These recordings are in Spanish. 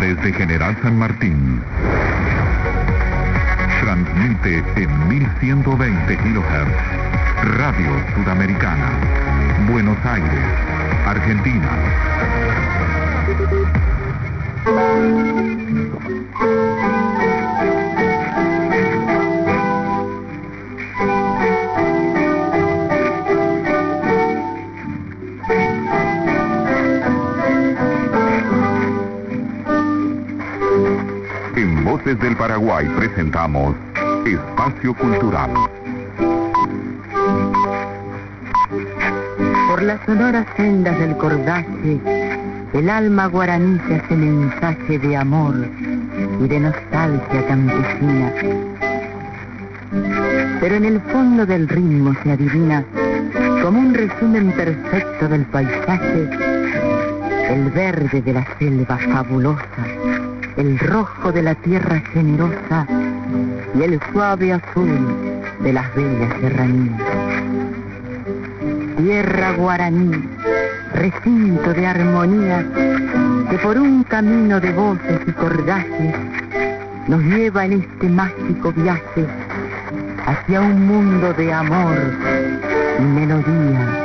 desde General San Martín. Transmite en 1120 kHz. Radio Sudamericana. Buenos Aires, Argentina. En Voces del Paraguay presentamos Espacio Cultural. Por las sonoras sendas del cordaje, el alma guaraní se hace mensaje de amor y de nostalgia campesina. Pero en el fondo del ritmo se adivina, como un resumen perfecto del paisaje, el verde de la selva fabulosa, el rojo de la tierra generosa y el suave azul de las bellas serranías. Tierra guaraní, recinto de armonía, que por un camino de voces y cordajes nos lleva en este mágico viaje hacia un mundo de amor y melodía.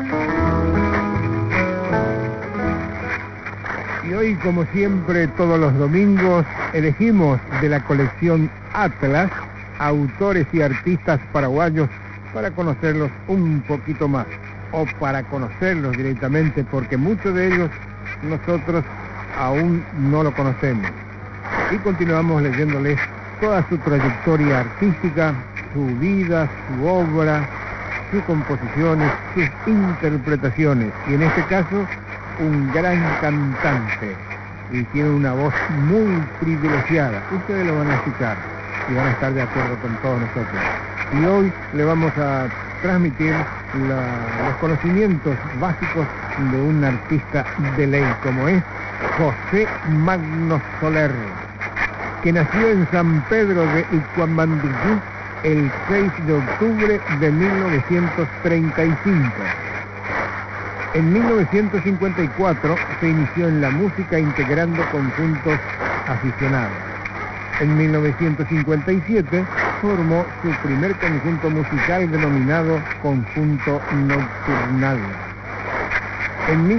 Y hoy, como siempre, todos los domingos, elegimos de la colección Atlas autores y artistas paraguayos para conocerlos un poquito más, o para conocerlos directamente, porque muchos de ellos nosotros aún no lo conocemos. Y continuamos leyéndoles toda su trayectoria artística, su vida, su obra, sus composiciones, sus interpretaciones, y en este caso un gran cantante, y tiene una voz muy privilegiada. Ustedes lo van a escuchar y van a estar de acuerdo con todos nosotros. Y hoy le vamos a transmitir los conocimientos básicos de un artista de ley, como es José Magno Soler, que nació en San Pedro de Icuamandillú el 6 de octubre de 1935. En 1954 se inició en la música integrando conjuntos aficionados. En 1957 formó su primer conjunto musical denominado Conjunto Nocturnal. En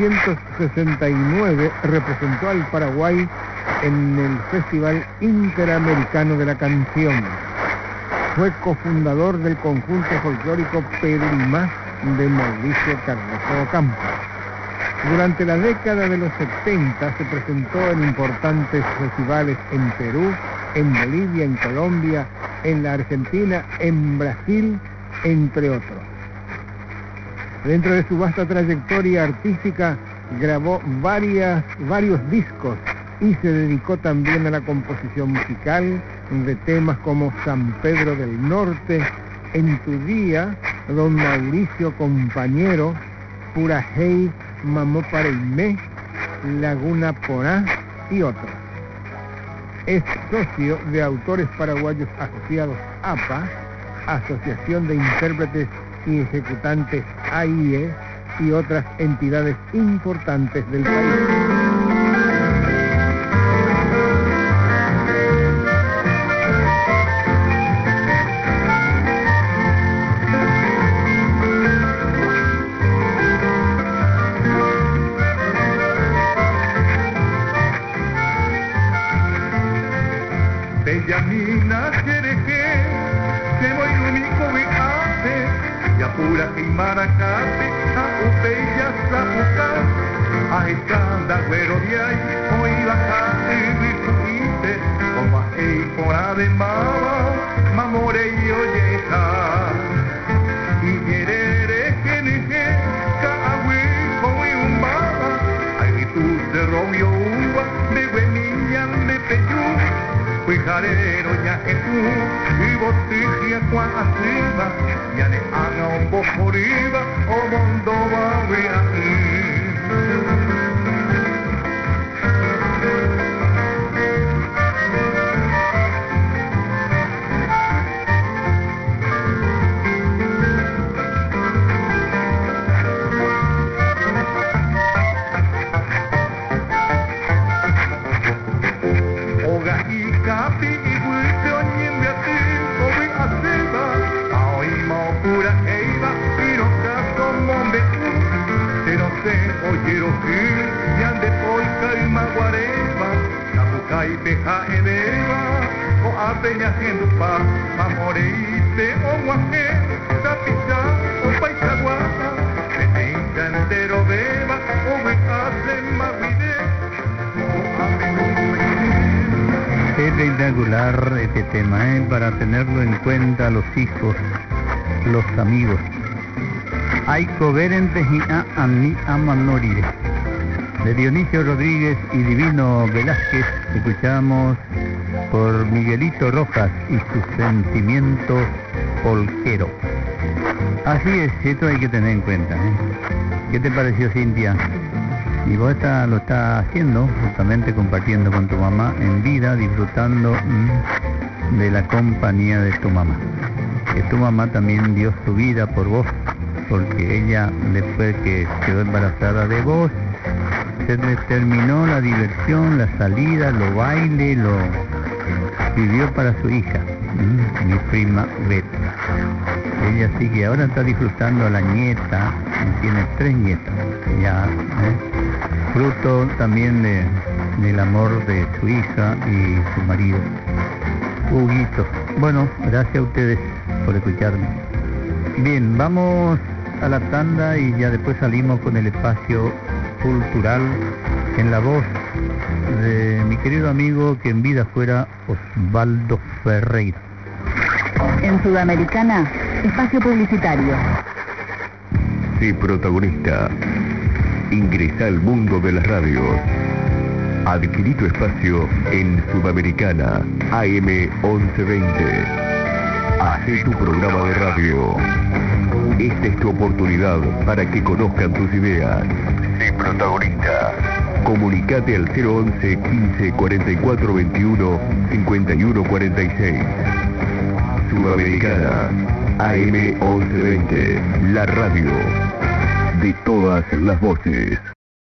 1969 representó al Paraguay en el Festival Interamericano de la Canción. Fue cofundador del conjunto folclórico Perurimá de Mauricio Cardoso Ocampo. Durante la década de los 70 se presentó en importantes festivales en Perú, en Bolivia, en Colombia, en la Argentina, en Brasil, entre otros. Dentro de su vasta trayectoria artística grabó varios discos y se dedicó también a la composición musical de temas como San Pedro del Norte, En tu día, Don Mauricio Compañero, Purajey, Mamó Pareimé, Laguna Porá y otros. Es socio de Autores Paraguayos Asociados APA, Asociación de Intérpretes y Ejecutantes AIE y otras entidades importantes del país. Bellamina Chereque, que voy único me hace, Yapura y Maracate, a Upeya, Zapuca, a Escanda, Güero de ahí, hoy bajate, Risuite, como a Eipora de Maba, Mamore y Olleja, y Yerere, Geneje, Caagüe, como y un Maba, hay tu de Romeo Uva, de Buenilla, de Peyú, Cuijarero ya Jesús y botija cuan arriba ya le haga un poco arriba o mundo va a ver Caipeja edeva, o apeña gendupa, mamoreite o guajé, tapita o paisaguata, meneita entero beba, o me hace maguide, o apeña. Espectacular este tema, para tenerlo en cuenta los hijos, los amigos. Hay coherentes y a mi amanori. De Dionisio Rodríguez y Divino Velázquez escuchamos por Miguelito Rojas y su sentimiento polquero. Así es, esto hay que tener en cuenta. ¿Qué te pareció, Cintia? Y vos lo estás haciendo, justamente compartiendo con tu mamá en vida, disfrutando de la compañía de tu mamá. Que tu mamá también dio su vida por vos, porque ella, después que quedó embarazada de vos, se le terminó la diversión, la salida, los bailes, lo vivió para su hija, mi prima Beth. Ella sí que ahora está disfrutando a la nieta, tiene 3 nietas, ya, fruto también del amor de su hija y su marido, Huguito. Bueno, gracias a ustedes por escucharme. Bien, vamos a la tanda y ya después salimos con el espacio cultural en la voz de mi querido amigo que en vida fuera Osvaldo Ferreira. En Sudamericana, espacio publicitario. Sé protagonista. Ingresa al mundo de las radios. Adquirí tu espacio en Sudamericana AM 1120. Hacé tu programa de radio. Esta es tu oportunidad para que conozcan tus ideas. Sé protagonista. Comunicate al 011 15 44 21 51 46. Sudamericana AM 1120. La radio de todas las voces.